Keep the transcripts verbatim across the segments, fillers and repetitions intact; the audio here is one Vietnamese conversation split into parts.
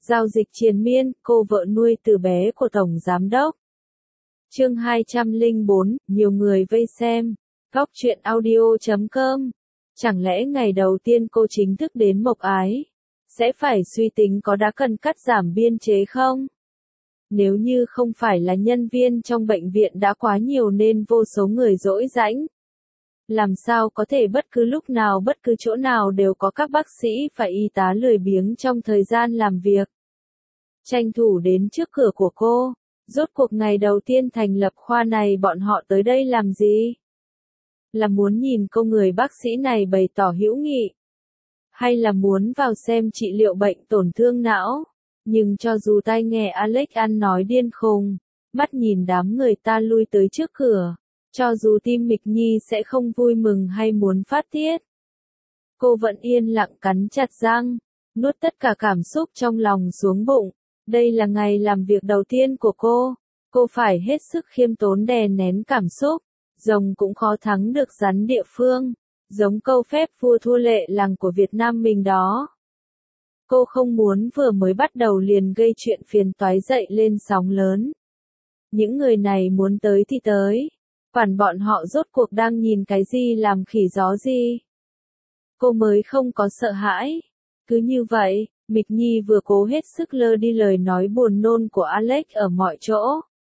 Giao dịch triền miên, cô vợ nuôi từ bé của Tổng Giám đốc. Chương hai trăm lẻ bốn, nhiều người vây xem. Góc truyện audio chấm com. Chẳng lẽ ngày đầu tiên cô chính thức đến Mộc Ái, sẽ phải suy tính có đã cần cắt giảm biên chế không? Nếu như không phải là nhân viên trong bệnh viện đã quá nhiều nên vô số người dỗi rãnh. Làm sao có thể bất cứ lúc nào bất cứ chỗ nào đều có các bác sĩ và y tá lười biếng trong thời gian làm việc. Tranh thủ đến trước cửa của cô. Rốt cuộc ngày đầu tiên thành lập khoa này bọn họ tới đây làm gì? Là muốn nhìn cô người bác sĩ này bày tỏ hữu nghị? Hay là muốn vào xem trị liệu bệnh tổn thương não? Nhưng cho dù tai nghe Alex ăn nói điên khùng, mắt nhìn đám người ta lui tới trước cửa, cho dù tim Mịch Nhi sẽ không vui mừng hay muốn phát tiết, cô vẫn yên lặng cắn chặt răng, nuốt tất cả cảm xúc trong lòng xuống bụng. Đây là ngày làm việc đầu tiên của cô, cô phải hết sức khiêm tốn đè nén cảm xúc, rồng cũng khó thắng được rắn địa phương, giống câu phép vua thua lệ làng của Việt Nam mình đó. Cô không muốn vừa mới bắt đầu liền gây chuyện phiền toái dậy lên sóng lớn. Những người này muốn tới thì tới, quản bọn họ rốt cuộc đang nhìn cái gì làm khỉ gió gì. Cô mới không có sợ hãi. Cứ như vậy, Mịch Nhi vừa cố hết sức lơ đi lời nói buồn nôn của Alex ở mọi chỗ,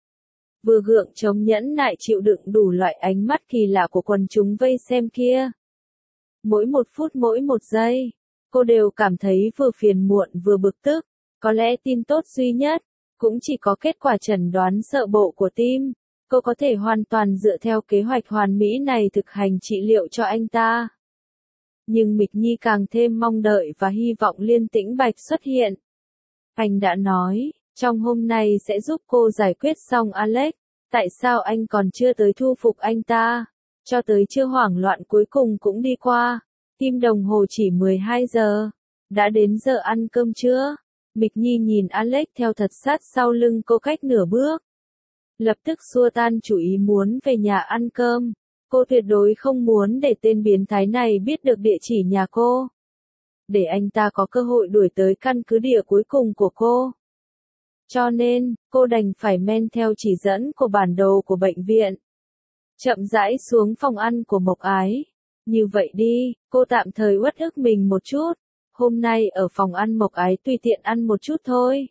vừa gượng chống nhẫn nại chịu đựng đủ loại ánh mắt kỳ lạ của quần chúng vây xem kia. Mỗi một phút mỗi một giây, cô đều cảm thấy vừa phiền muộn vừa bực tức. Có lẽ tin tốt duy nhất cũng chỉ có kết quả chẩn đoán sợ bộ của tim. Cô có thể hoàn toàn dựa theo kế hoạch hoàn mỹ này thực hành trị liệu cho anh ta. Nhưng Mịch Nhi càng thêm mong đợi và hy vọng Liên Tĩnh Bạch xuất hiện. Anh đã nói, trong hôm nay sẽ giúp cô giải quyết xong Alex. Tại sao anh còn chưa tới thu phục anh ta? Cho tới chưa hoảng loạn cuối cùng cũng đi qua. Tim đồng hồ chỉ mười hai giờ. Đã đến giờ ăn cơm chưa? Mịch Nhi nhìn Alex theo thật sát sau lưng cô cách nửa bước. Lập tức xua tan chủ ý muốn về nhà ăn cơm. Cô tuyệt đối không muốn để tên biến thái này biết được địa chỉ nhà cô. Để anh ta có cơ hội đuổi tới căn cứ địa cuối cùng của cô. Cho nên, cô đành phải men theo chỉ dẫn của bản đồ của bệnh viện. Chậm rãi xuống phòng ăn của Mộc Ái. Như vậy đi, cô tạm thời uất ức mình một chút. Hôm nay ở phòng ăn Mộc Ái tùy tiện ăn một chút thôi.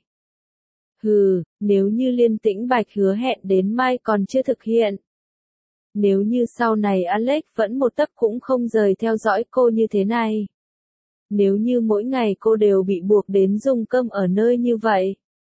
Hừ, nếu như Liên Tĩnh Bạch hứa hẹn đến mai còn chưa thực hiện. Nếu như sau này Alex vẫn một tấc cũng không rời theo dõi cô như thế này. Nếu như mỗi ngày cô đều bị buộc đến dùng cơm ở nơi như vậy.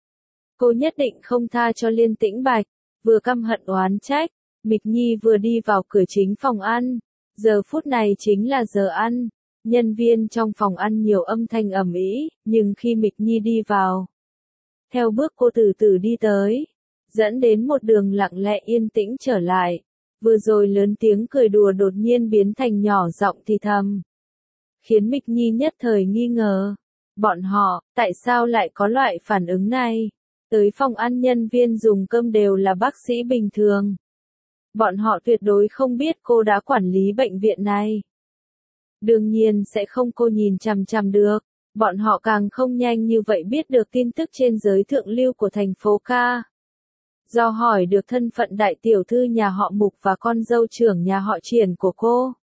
Cô nhất định không tha cho Liên Tĩnh Bạch. Vừa căm hận oán trách, Mịch Nhi vừa đi vào cửa chính phòng ăn. Giờ phút này chính là giờ ăn. Nhân viên trong phòng ăn nhiều âm thanh ầm ĩ, nhưng khi Mịch Nhi đi vào, theo bước cô từ từ đi tới, dẫn đến một đường lặng lẽ yên tĩnh trở lại. Vừa rồi lớn tiếng cười đùa đột nhiên biến thành nhỏ giọng thì thầm, khiến Mịch Nhi nhất thời nghi ngờ. Bọn họ, tại sao lại có loại phản ứng này? Tới phòng ăn nhân viên dùng cơm đều là bác sĩ bình thường. Bọn họ tuyệt đối không biết cô đã quản lý bệnh viện này. Đương nhiên sẽ không cô nhìn chằm chằm được. Bọn họ càng không nhanh như vậy biết được tin tức trên giới thượng lưu của thành phố ca. Do hỏi được thân phận đại tiểu thư nhà họ Mục và con dâu trưởng nhà họ Triển của cô.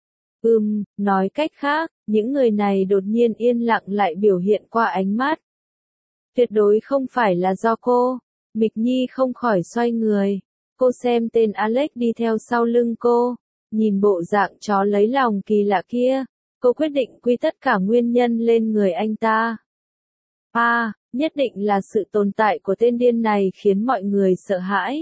Ừm, nói cách khác, những người này đột nhiên yên lặng lại biểu hiện qua ánh mắt. Tuyệt đối không phải là do cô. Mịch Nhi không khỏi xoay người. Cô xem tên Alex đi theo sau lưng cô. Nhìn bộ dạng chó lấy lòng kỳ lạ kia. Cô quyết định quy tất cả nguyên nhân lên người anh ta. À, nhất định là sự tồn tại của tên điên này khiến mọi người sợ hãi.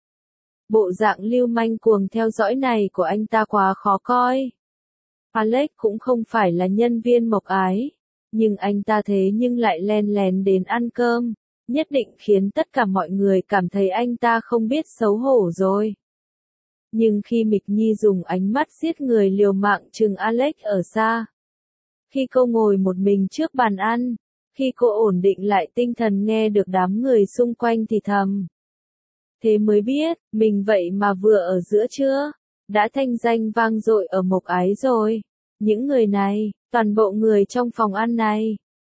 Bộ dạng lưu manh cuồng theo dõi này của anh ta quá khó coi. Alex cũng không phải là nhân viên Mộc Ái. Nhưng anh ta thế nhưng lại len lén đến ăn cơm. Nhất định khiến tất cả mọi người cảm thấy anh ta không biết xấu hổ rồi. Nhưng khi Mịch Nhi dùng ánh mắt giết người liều mạng chừng Alex ở xa. Khi cô ngồi một mình trước bàn ăn. Khi cô ổn định lại tinh thần nghe được đám người xung quanh thì thầm. Thế mới biết, mình vậy mà vừa ở giữa chưa? Đã thanh danh vang dội ở Mộc Ái rồi. Những người này, toàn bộ người trong phòng ăn này,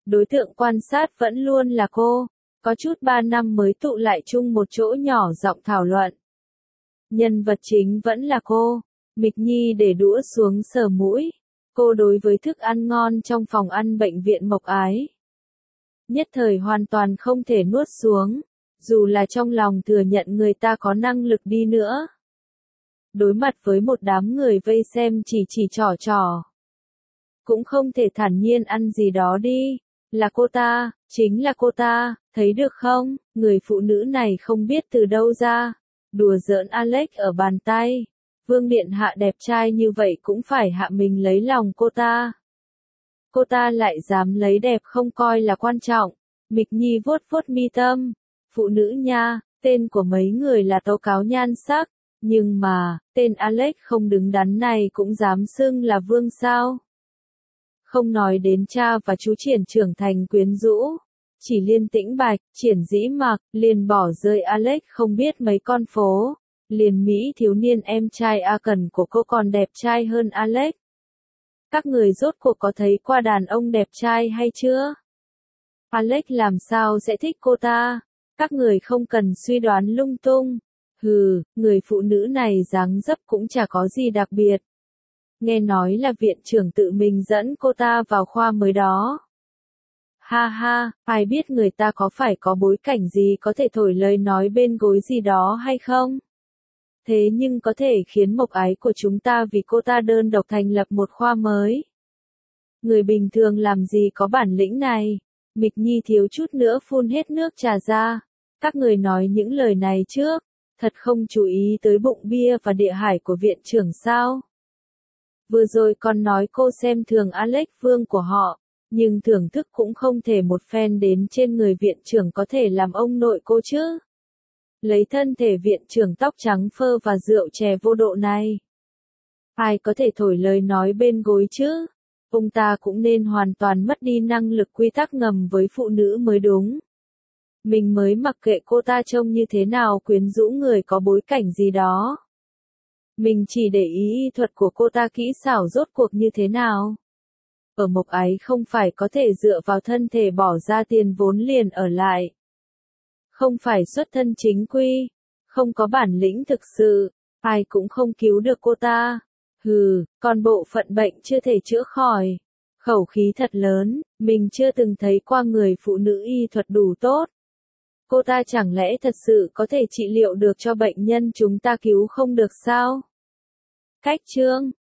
Đối tượng quan sát vẫn luôn là cô. Có chút ba năm mới tụ lại chung một chỗ nhỏ giọng thảo luận. Nhân vật chính vẫn là cô. Mịch Nhi để đũa xuống sờ mũi. Cô đối với thức ăn ngon trong phòng ăn bệnh viện Mộc Ái. Nhất thời hoàn toàn không thể nuốt xuống. Dù là trong lòng thừa nhận người ta có năng lực đi nữa. Đối mặt với một đám người vây xem chỉ chỉ trò trò. Cũng không thể thản nhiên ăn gì đó đi. Là cô ta, chính là cô ta, thấy được không? Người phụ nữ này không biết từ đâu ra. Đùa giỡn Alex ở bàn tay. Vương điện hạ đẹp trai như vậy cũng phải hạ mình lấy lòng cô ta. Cô ta lại dám lấy đẹp không coi là quan trọng. Mịch Nhi vuốt vuốt mi tâm. Phụ nữ nha, tên của mấy người là tố cáo nhan sắc. Nhưng mà, tên Alex không đứng đắn này cũng dám xưng là vương sao. Không nói đến cha và chú Triển trưởng thành quyến rũ. Chỉ Liên Tĩnh Bạch, Triển Dĩ Mặc, liền bỏ rơi Alex không biết mấy con phố. Liền Mỹ thiếu niên em trai A Cần của cô còn đẹp trai hơn Alex. Các người rốt cuộc có thấy qua đàn ông đẹp trai hay chưa? Alex làm sao sẽ thích cô ta? Các người không cần suy đoán lung tung. Hừ, người phụ nữ này dáng dấp cũng chả có gì đặc biệt. Nghe nói là viện trưởng tự mình dẫn cô ta vào khoa mới đó. Ha ha, ai biết người ta có phải có bối cảnh gì có thể thổi lời nói bên gối gì đó hay không? Thế nhưng có thể khiến Mộc Ái của chúng ta vì cô ta đơn độc thành lập một khoa mới. Người bình thường làm gì có bản lĩnh này? Mịch Nhi thiếu chút nữa phun hết nước trà ra. Các người nói những lời này trước, thật không chú ý tới bụng bia và địa hải của viện trưởng sao? Vừa rồi còn nói cô xem thường Alex Vương của họ, nhưng thưởng thức cũng không thể một phen đến trên người viện trưởng có thể làm ông nội cô chứ. Lấy thân thể viện trưởng tóc trắng phơ và rượu chè vô độ này. Ai có thể thổi lời nói bên gối chứ? Ông ta cũng nên hoàn toàn mất đi năng lực quy tắc ngầm với phụ nữ mới đúng. Mình mới mặc kệ cô ta trông như thế nào quyến rũ người có bối cảnh gì đó. Mình chỉ để ý y thuật của cô ta kỹ xảo rốt cuộc như thế nào. Ở Mộc Ái không phải có thể dựa vào thân thể bỏ ra tiền vốn liền ở lại. Không phải xuất thân chính quy, không có bản lĩnh thực sự, ai cũng không cứu được cô ta. Hừ, còn bộ phận bệnh chưa thể chữa khỏi. Khẩu khí thật lớn, mình chưa từng thấy qua người phụ nữ y thuật đủ tốt. Cô ta chẳng lẽ thật sự có thể trị liệu được cho bệnh nhân chúng ta cứu không được sao? Cách chương